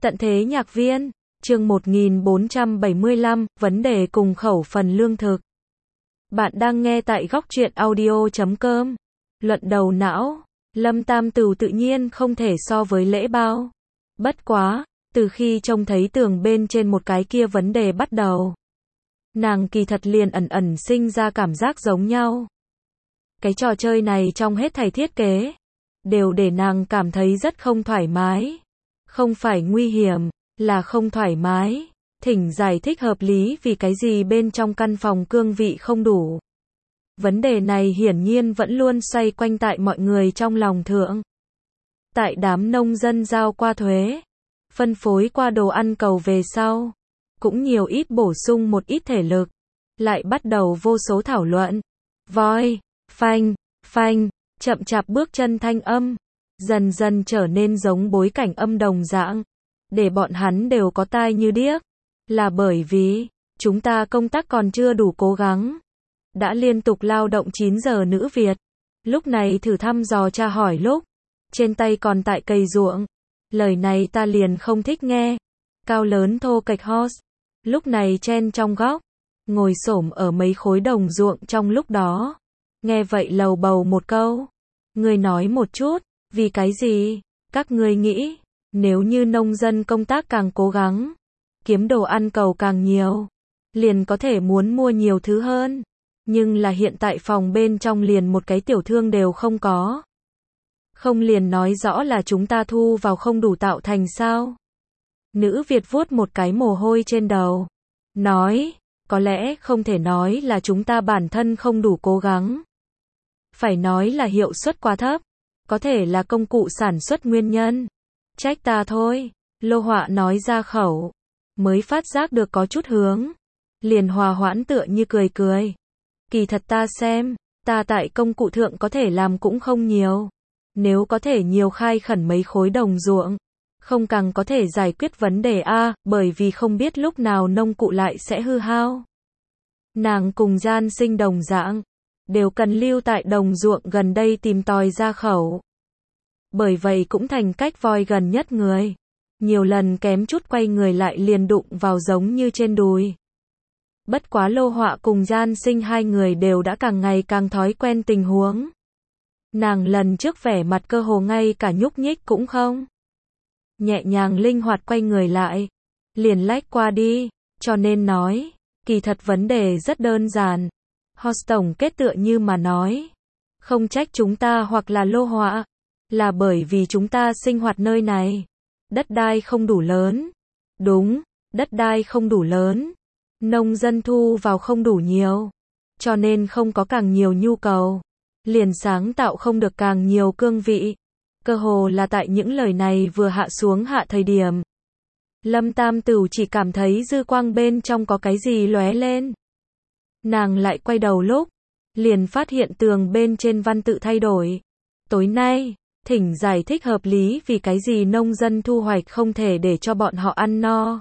Tận thế nhạc viên, chương 1475, vấn đề cùng khẩu phần lương thực. Bạn đang nghe tại góc truyện audio.com. Luận đầu não, Lâm Tam Tửu tự nhiên không thể so với Lễ Bao. Bất quá, từ khi trông thấy tường bên trên một cái kia vấn đề bắt đầu, nàng kỳ thật liền ẩn ẩn sinh ra cảm giác giống nhau. Cái trò chơi này trong hết thảy thiết kế, đều để nàng cảm thấy rất không thoải mái. Không phải nguy hiểm, là không thoải mái. Thỉnh giải thích hợp lý vì cái gì bên trong căn phòng cương vị không đủ. Vấn đề này hiển nhiên vẫn luôn xoay quanh tại mọi người trong lòng thượng. Tại đám nông dân giao qua thuế, phân phối qua đồ ăn cầu về sau, cũng nhiều ít bổ sung một ít thể lực, lại bắt đầu vô số thảo luận. Voi, phanh, phanh, chậm chạp bước chân thanh âm, dần dần trở nên giống bối cảnh âm đồng dạng, để bọn hắn đều có tai như điếc, là bởi vì, chúng ta công tác còn chưa đủ cố gắng. Đã liên tục lao động 9 giờ nữ Việt, lúc này thử thăm dò tra hỏi lúc, trên tay còn tại cày ruộng, lời này ta liền không thích nghe. Cao lớn thô kệch host, lúc này chen trong góc, ngồi xổm ở mấy khối đồng ruộng trong lúc đó, nghe vậy lầu bầu một câu, ngươi nói một chút, vì cái gì, các ngươi nghĩ, nếu như nông dân công tác càng cố gắng, kiếm đồ ăn cầu càng nhiều, liền có thể muốn mua nhiều thứ hơn, nhưng là hiện tại phòng bên trong liền một cái tiểu thương đều không có. Không liền nói rõ là chúng ta thu vào không đủ tạo thành sao? Nữ Việt vuốt một cái mồ hôi trên đầu, nói, có lẽ không thể nói là chúng ta bản thân không đủ cố gắng. Phải nói là hiệu suất quá thấp, có thể là công cụ sản xuất nguyên nhân. Trách ta thôi, Lô Họa nói ra khẩu, mới phát giác được có chút hướng, liền hòa hoãn tựa như cười cười. Kỳ thật ta xem, ta tại công cụ thượng có thể làm cũng không nhiều. Nếu có thể nhiều khai khẩn mấy khối đồng ruộng, không càng có thể giải quyết vấn đề a, bởi vì không biết lúc nào nông cụ lại sẽ hư hao. Nàng cùng Gian Sinh đồng dạng, đều cần lưu tại đồng ruộng gần đây tìm tòi ra khẩu. Bởi vậy cũng thành cách voi gần nhất người. Nhiều lần kém chút quay người lại liền đụng vào giống như trên đùi. Bất quá Lô Họa cùng Gian Sinh hai người đều đã càng ngày càng thói quen tình huống. Nàng lần trước vẻ mặt cơ hồ ngay cả nhúc nhích cũng không. Nhẹ nhàng linh hoạt quay người lại, liền lách qua đi, cho nên nói, kỳ thật vấn đề rất đơn giản. Host tổng kết tựa như mà nói, không trách chúng ta hoặc là Lô Họa, là bởi vì chúng ta sinh hoạt nơi này, đất đai không đủ lớn. Đúng, đất đai không đủ lớn, nông dân thu vào không đủ nhiều, cho nên không có càng nhiều nhu cầu, liền sáng tạo không được càng nhiều cương vị. Cơ hồ là tại những lời này vừa hạ xuống hạ thời điểm, Lâm Tam Tửu chỉ cảm thấy dư quang bên trong có cái gì lóe lên. Nàng lại quay đầu lúc, liền phát hiện tường bên trên văn tự thay đổi. Tối nay, thỉnh giải thích hợp lý vì cái gì nông dân thu hoạch không thể để cho bọn họ ăn no.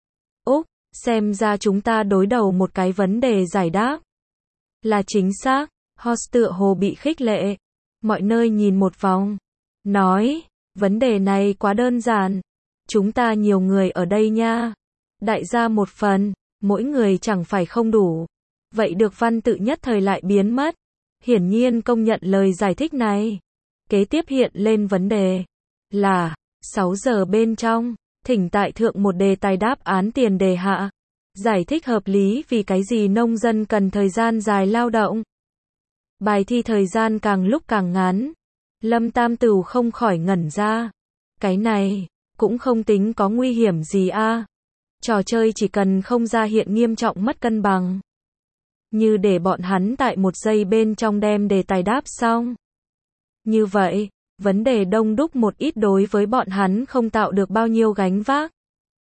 Úc, xem ra chúng ta đối đầu một cái vấn đề giải đáp. Là chính xác, host tựa hồ bị khích lệ. Mọi nơi nhìn một vòng. Nói, vấn đề này quá đơn giản. Chúng ta nhiều người ở đây nha. Đại gia một phần, mỗi người chẳng phải không đủ. Vậy được văn tự nhất thời lại biến mất. Hiển nhiên công nhận lời giải thích này. Kế tiếp hiện lên vấn đề là 6 giờ bên trong, thỉnh tại thượng một đề tài đáp án tiền đề hạ. Giải thích hợp lý vì cái gì nông dân cần thời gian dài lao động. Bài thi thời gian càng lúc càng ngắn. Lâm Tam Tửu không khỏi ngẩn ra. Cái này, cũng không tính có nguy hiểm gì a. Trò chơi chỉ cần không ra hiện nghiêm trọng mất cân bằng. Như để bọn hắn tại một giây bên trong đem đề tài đáp xong. Như vậy, vấn đề đông đúc một ít đối với bọn hắn không tạo được bao nhiêu gánh vác.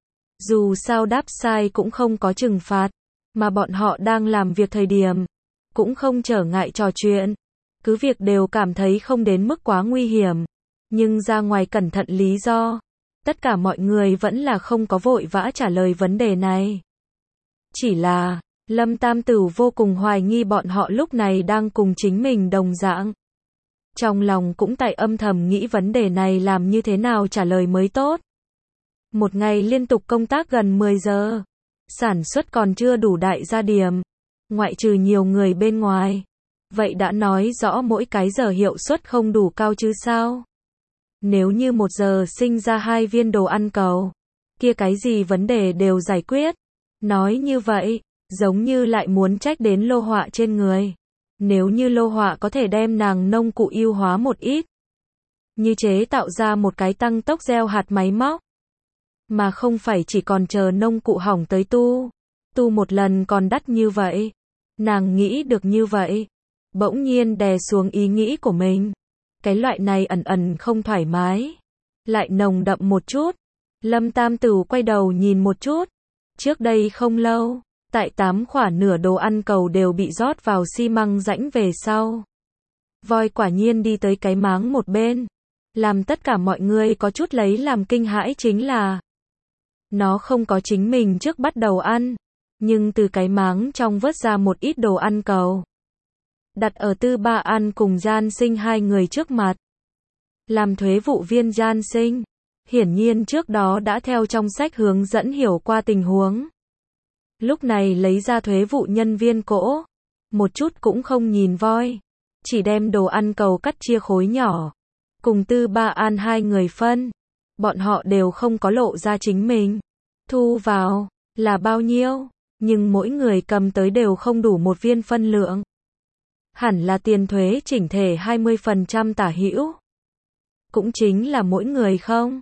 Dù sao đáp sai cũng không có trừng phạt, mà bọn họ đang làm việc thời điểm, cũng không trở ngại trò chuyện. Cứ việc đều cảm thấy không đến mức quá nguy hiểm, nhưng ra ngoài cẩn thận lý do, tất cả mọi người vẫn là không có vội vã trả lời vấn đề này. Chỉ là, Lâm Tam Tửu vô cùng hoài nghi bọn họ lúc này đang cùng chính mình đồng dạng. Trong lòng cũng tại âm thầm nghĩ vấn đề này làm như thế nào trả lời mới tốt. Một ngày liên tục công tác gần 10 giờ. Sản xuất còn chưa đủ đại gia điểm. Ngoại trừ nhiều người bên ngoài. Vậy đã nói rõ mỗi cái giờ hiệu suất không đủ cao chứ sao? Nếu như 1 giờ sinh ra 2 viên đồ ăn cầu, kia cái gì vấn đề đều giải quyết. Nói như vậy, giống như lại muốn trách đến Lô Họa trên người. Nếu như Lô Họa có thể đem nàng nông cụ ưu hóa một ít, như chế tạo ra một cái tăng tốc gieo hạt máy móc, mà không phải chỉ còn chờ nông cụ hỏng tới tu một lần còn đắt như vậy. Nàng nghĩ được như vậy, bỗng nhiên đè xuống ý nghĩ của mình. Cái loại này ẩn ẩn không thoải mái, lại nồng đậm một chút. Lâm Tam Tửu quay đầu nhìn một chút. Trước đây không lâu, tại 8 khỏa nửa đồ ăn cầu đều bị rót vào xi măng rãnh về sau. Voi quả nhiên đi tới cái máng một bên. Làm tất cả mọi người có chút lấy làm kinh hãi chính là nó không có chính mình trước bắt đầu ăn, nhưng từ cái máng trong vớt ra một ít đồ ăn cầu. Đặt ở Tư Ba An cùng Gian Sinh hai người trước mặt. Làm thuế vụ viên Gian Sinh, hiển nhiên trước đó đã theo trong sách hướng dẫn hiểu qua tình huống. Lúc này lấy ra thuế vụ nhân viên cỗ, một chút cũng không nhìn voi, chỉ đem đồ ăn cầu cắt chia khối nhỏ, cùng Tư Ba An hai người phân. Bọn họ đều không có lộ ra chính mình thu vào là bao nhiêu, nhưng mỗi người cầm tới đều không đủ một viên phân lượng. Hẳn là tiền thuế chỉnh thể 20% tả hữu. Cũng chính là mỗi người không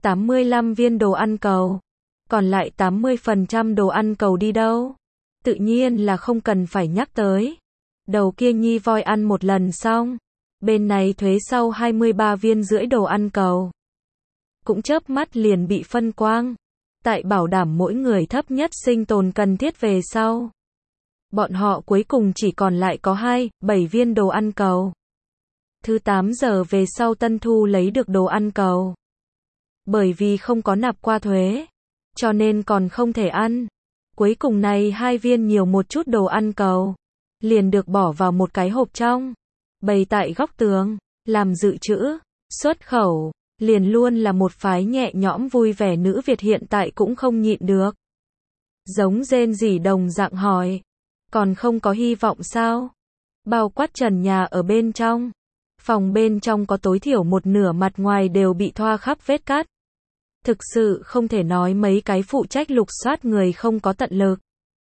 85 viên đồ ăn cầu. Còn lại 80% đồ ăn cầu đi đâu? Tự nhiên là không cần phải nhắc tới. Đầu kia nhi voi ăn một lần xong. Bên này thuế sau 23 viên rưỡi đồ ăn cầu. Cũng chớp mắt liền bị phân quang. Tại bảo đảm mỗi người thấp nhất sinh tồn cần thiết về sau. Bọn họ cuối cùng chỉ còn lại có 7 viên đồ ăn cầu. Thứ 8 giờ về sau Tân Thu lấy được đồ ăn cầu. Bởi vì không có nạp qua thuế, cho nên còn không thể ăn. Cuối cùng này 2 viên nhiều một chút đồ ăn cầu, liền được bỏ vào một cái hộp trong, bày tại góc tường, làm dự trữ, xuất khẩu, liền luôn là một phái nhẹ nhõm vui vẻ nữ Việt hiện tại cũng không nhịn được. Giống rên rỉ đồng dạng hỏi, còn không có hy vọng sao? Bao quát trần nhà ở bên trong. Phòng bên trong có tối thiểu một nửa mặt ngoài đều bị thoa khắp vết cắt. Thực sự không thể nói mấy cái phụ trách lục soát người không có tận lực.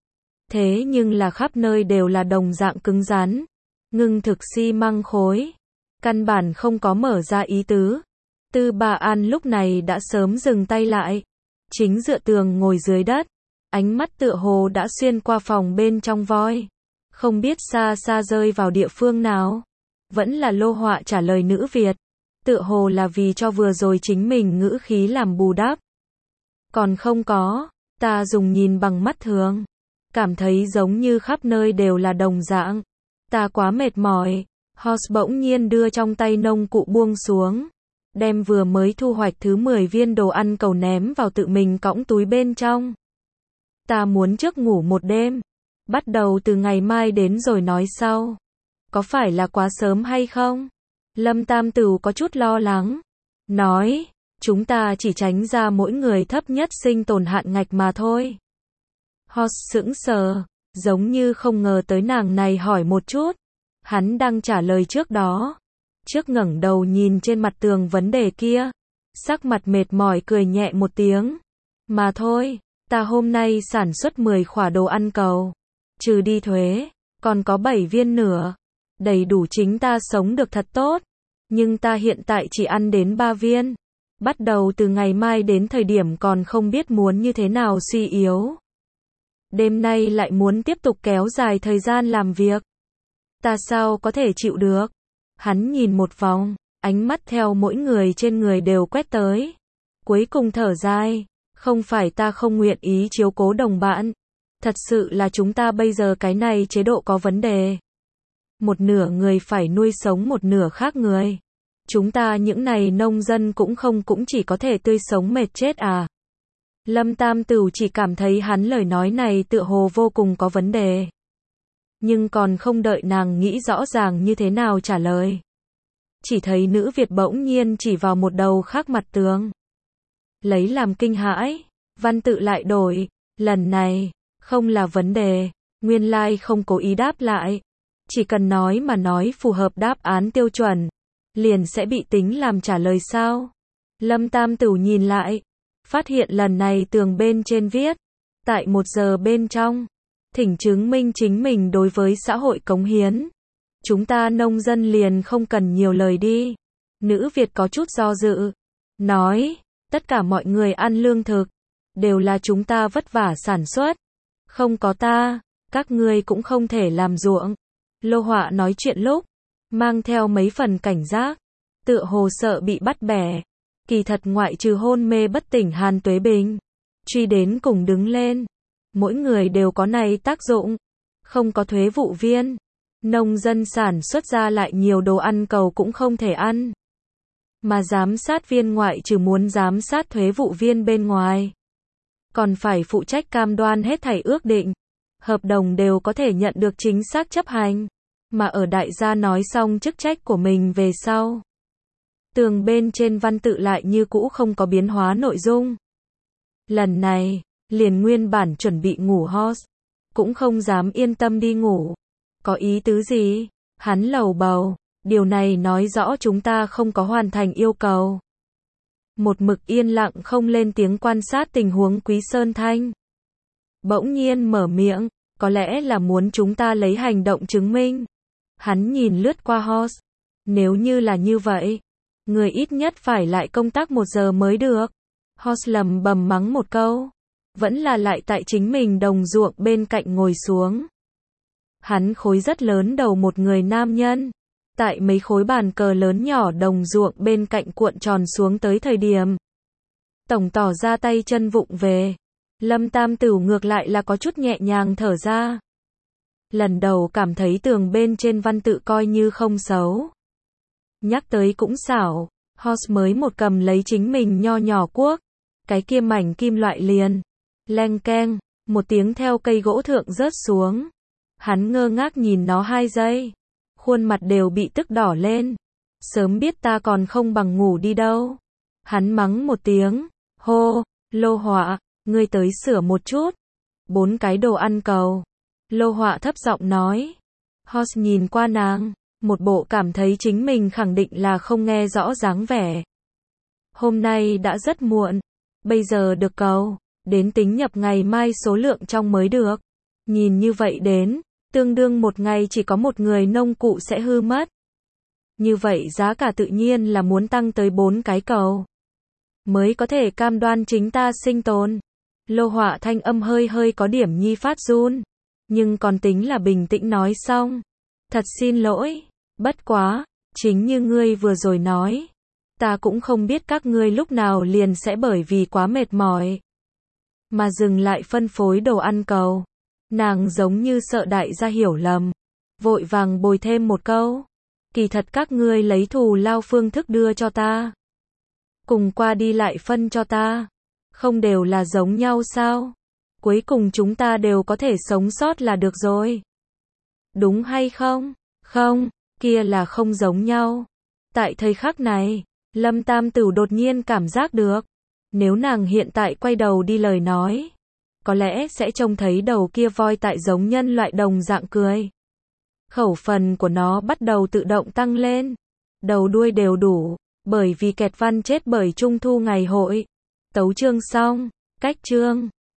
Thế nhưng là khắp nơi đều là đồng dạng cứng rắn, ngưng thực xi măng khối. Căn bản không có mở ra ý tứ. Tư Ba An lúc này đã sớm dừng tay lại. Chính dựa tường ngồi dưới đất. Ánh mắt tựa hồ đã xuyên qua phòng bên trong voi. Không biết xa xa rơi vào địa phương nào. Vẫn là Lô Họa trả lời nữ Việt. Tựa hồ là vì cho vừa rồi chính mình ngữ khí làm bù đắp. Còn không có, ta dùng nhìn bằng mắt thường. Cảm thấy giống như khắp nơi đều là đồng dạng. Ta quá mệt mỏi. Horse bỗng nhiên đưa trong tay nông cụ buông xuống. Đem vừa mới thu hoạch thứ 10 viên đồ ăn cầu ném vào tự mình cõng túi bên trong. Ta muốn trước ngủ một đêm. Bắt đầu từ ngày mai đến rồi nói sau. Có phải là quá sớm hay không? Lâm Tam Tửu có chút lo lắng. Nói, chúng ta chỉ tránh ra mỗi người thấp nhất sinh tồn hạn ngạch mà thôi. Horse sững sờ, giống như không ngờ tới nàng này hỏi một chút. Hắn đang trả lời trước đó. Trước ngẩng đầu nhìn trên mặt tường vấn đề kia. Sắc mặt mệt mỏi cười nhẹ một tiếng. Mà thôi, ta hôm nay sản xuất 10 khỏa đồ ăn cầu. Trừ đi thuế, còn có 7 viên nữa. Đầy đủ chính ta sống được thật tốt. Nhưng ta hiện tại chỉ ăn đến 3 viên. Bắt đầu từ ngày mai đến thời điểm còn không biết muốn như thế nào suy yếu. Đêm nay lại muốn tiếp tục kéo dài thời gian làm việc. Ta sao có thể chịu được? Hắn nhìn một vòng, ánh mắt theo mỗi người trên người đều quét tới. Cuối cùng thở dài, không phải ta không nguyện ý chiếu cố đồng bạn. Thật sự là chúng ta bây giờ cái này chế độ có vấn đề. Một nửa người phải nuôi sống một nửa khác người. Chúng ta những này nông dân cũng chỉ có thể tươi sống mệt chết à. Lâm Tam Tửu chỉ cảm thấy hắn lời nói này tựa hồ vô cùng có vấn đề. Nhưng còn không đợi nàng nghĩ rõ ràng như thế nào trả lời. Chỉ thấy nữ Việt bỗng nhiên chỉ vào một đầu khác mặt tường. lấy làm kinh hãi. Văn tự lại đổi, lần này, không là vấn đề, nguyên lai không cố ý đáp lại. Chỉ cần nói mà nói phù hợp đáp án tiêu chuẩn, liền sẽ bị tính làm trả lời sao? Lâm Tam Tửu nhìn lại, phát hiện lần này tường bên trên viết, tại 1 giờ bên trong, thỉnh chứng minh chính mình đối với xã hội cống hiến. Chúng ta nông dân liền không cần nhiều lời đi. Nữ Việt có chút do dự, nói, tất cả mọi người ăn lương thực, đều là chúng ta vất vả sản xuất. Không có ta, các ngươi cũng không thể làm ruộng. Lô Họa nói chuyện lúc, mang theo mấy phần cảnh giác, tựa hồ sợ bị bắt bẻ. Kỳ thật ngoại trừ hôn mê bất tỉnh Hàn Tuế Bình, truy đến cùng đứng lên. Mỗi người đều có này tác dụng. Không có thuế vụ viên, nông dân sản xuất ra lại nhiều đồ ăn cầu cũng không thể ăn. Mà giám sát viên ngoại trừ muốn giám sát thuế vụ viên bên ngoài, còn phải phụ trách cam đoan hết thảy ước định, hợp đồng đều có thể nhận được chính xác chấp hành. Mà ở đại gia nói xong chức trách của mình về sau, tường bên trên văn tự lại như cũ không có biến hóa nội dung. Lần này, liền nguyên bản chuẩn bị ngủ Horst, cũng không dám yên tâm đi ngủ. Có ý tứ gì? Hắn lầu bầu, điều này nói rõ chúng ta không có hoàn thành yêu cầu. Một mực yên lặng không lên tiếng quan sát tình huống Quý Sơn Thanh. Bỗng nhiên mở miệng, có lẽ là muốn chúng ta lấy hành động chứng minh. Hắn nhìn lướt qua Horst. Nếu như là như vậy, người ít nhất phải lại công tác 1 giờ mới được. Horst lầm bầm mắng một câu, vẫn là lại tại chính mình đồng ruộng bên cạnh ngồi xuống. Hắn khối rất lớn đầu một người nam nhân, tại mấy khối bàn cờ lớn nhỏ đồng ruộng bên cạnh cuộn tròn xuống tới thời điểm, tổng tỏ ra tay chân vụng về. Lâm Tam Tửu ngược lại là có chút nhẹ nhàng thở ra. Lần đầu cảm thấy tường bên trên văn tự coi như không xấu. Nhắc tới cũng xảo, Horst mới một cầm lấy chính mình nho nhỏ cuốc, cái kia mảnh kim loại liền, leng keng, một tiếng theo cây gỗ thượng rớt xuống. Hắn ngơ ngác nhìn nó 2 giây, khuôn mặt đều bị tức đỏ lên. Sớm biết ta còn không bằng ngủ đi đâu. Hắn mắng một tiếng, hô, Lô Họa, ngươi tới sửa một chút. 4 cái đồ ăn cầu. Lô Họa thấp giọng nói. Horst nhìn qua nàng, một bộ cảm thấy chính mình khẳng định là không nghe rõ dáng vẻ. Hôm nay đã rất muộn, bây giờ được cầu, đến tính nhập ngày mai số lượng trong mới được. Nhìn như vậy đến, tương đương một ngày chỉ có một người nông cụ sẽ hư mất. Như vậy giá cả tự nhiên là muốn tăng tới 4 cái cầu, mới có thể cam đoan chính ta sinh tồn. Lô Họa thanh âm hơi hơi có điểm nhi phát run, nhưng còn tính là bình tĩnh nói xong. Thật xin lỗi, bất quá, chính như ngươi vừa rồi nói, ta cũng không biết các ngươi lúc nào liền sẽ bởi vì quá mệt mỏi mà dừng lại phân phối đồ ăn cầu. Nàng giống như sợ đại gia hiểu lầm, vội vàng bồi thêm một câu, kỳ thật các ngươi lấy thù lao phương thức đưa cho ta, cùng qua đi lại phân cho ta, không đều là giống nhau sao? Cuối cùng chúng ta đều có thể sống sót là được rồi. Đúng hay không? Không, kia là không giống nhau. Tại thời khắc này, Lâm Tam Tửu đột nhiên cảm giác được, nếu nàng hiện tại quay đầu đi lời nói, có lẽ sẽ trông thấy đầu kia voi tại giống nhân loại đồng dạng cười. Khẩu phần của nó bắt đầu tự động tăng lên, đầu đuôi đều đủ, bởi vì kẹt văn chết bởi Trung thu ngày hội. Tấu chương xong, cách chương.